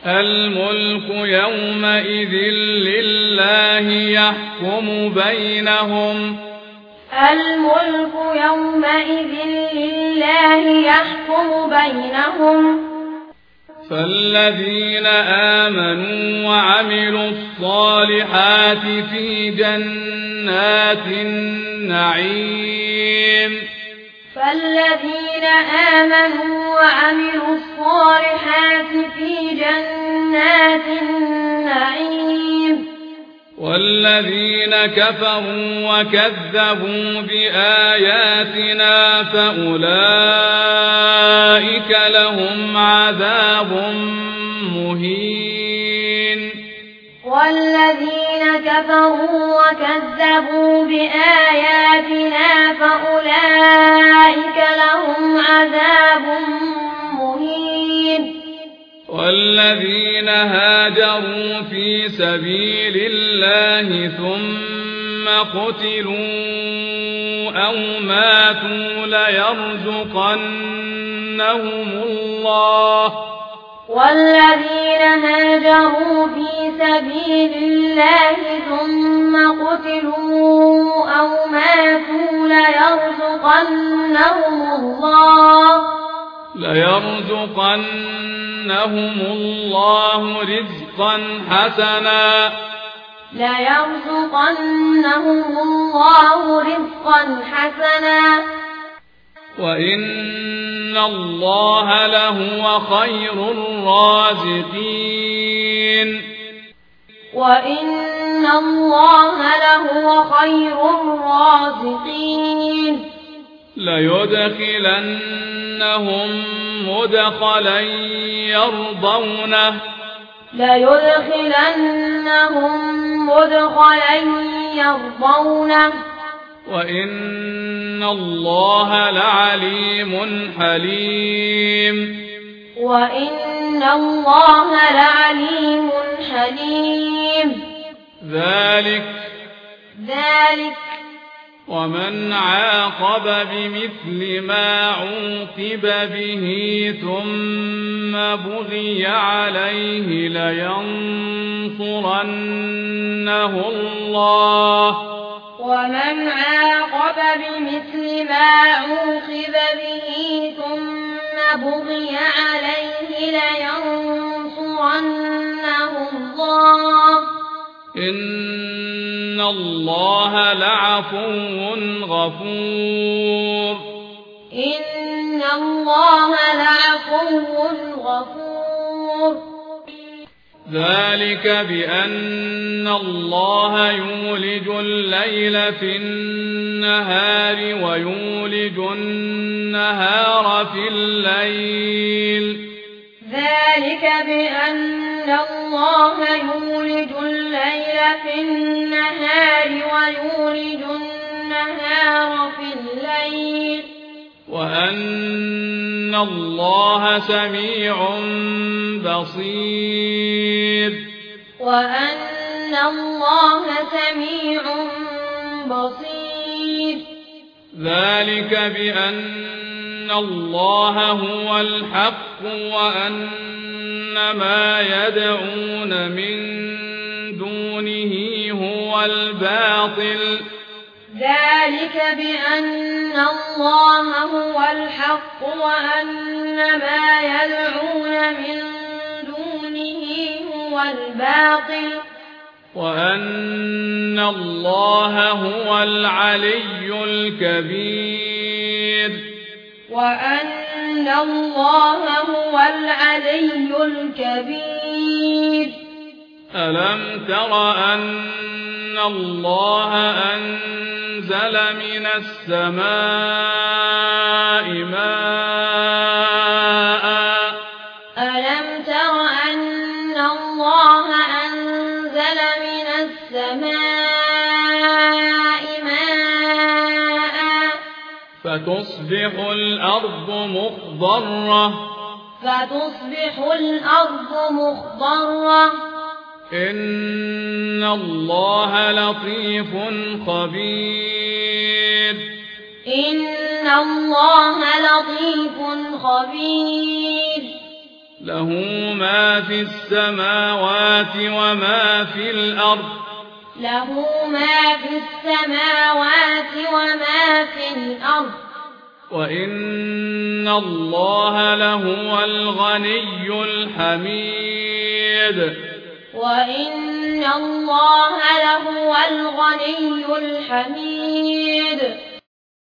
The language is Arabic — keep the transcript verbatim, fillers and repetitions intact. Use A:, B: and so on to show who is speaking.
A: الملك يومئذ لله يحكم بينهم
B: الملك يومئذ لله يحكم بينهم
A: فالذين آمنوا وعملوا الصالحات في جنات النعيم
B: فالذين آمنوا وعملوا الصالحات في جنات النعيم
A: والذين كفروا وكذبوا بآياتنا فأولئك لهم عذاب مهين
B: والذين كفروا وكذبوا بآياتنا فأولئك لهم عذاب مهين
A: والذين هاجروا في سبيل الله ثم قتلوا أو ماتوا ليرزقنهم الله
B: والذين هاجروا في سبيل الله ثم قتلوا أو ماتوا ليرزقنهم الله
A: ليرزقنهم الله رزقا حسنا
B: ليرزقنهم الله رزقا حسنا
A: وإن الله لهو خير الرازقين
B: وإن الله لهو خير الرازقين
A: ليدخلنهم مدخلا يرضونه
B: ليدخلنهم مدخلا يرضونه
A: وإن الله لعليم حليم
B: وإن الله لعليم حليم
A: ذلك
B: ذلك
A: ومن عاقب بمثل ما عوقب به ثم بغي عليه لينصرنه الله
B: ومن عاقب بمثل ما عوقب به ثم بغي عليه لينصرنه الله
A: إن الله لعفو غفور
B: إن الله لعفو غفور
A: ذلك بأن الله يولج الليل في النهار ويولج النهار في الليل
B: ذلك بأن الله يولج الليل في النهار ويولج النهار في الليل
A: وأن الله سميع بصير
B: وأن الله سميع بصير
A: ذلك بأن الله هو الحق وأن ما يدعون من دونه هو الباطل
B: ذلك بأن الله هو الحق وأن ما يدعون من دونه هو الباطل
A: وأن الله هو العلي الكبير
B: وأن الله هو العلي الكبير
A: ألم تر أن الله أنزل من السماء ماء
B: ألم تر أن الله أنزل من السماء ماء
A: فتصبح الأرض مخضرة
B: فتصبح الأرض مخضرة
A: إن الله لطيف خبير
B: إن الله لطيف خبير
A: له ما في السماوات وما في الأرض
B: له ما في السماوات وما في الأرض
A: وإن الله لهو الغني الحميد
B: وإن الله لهو الغني الحميد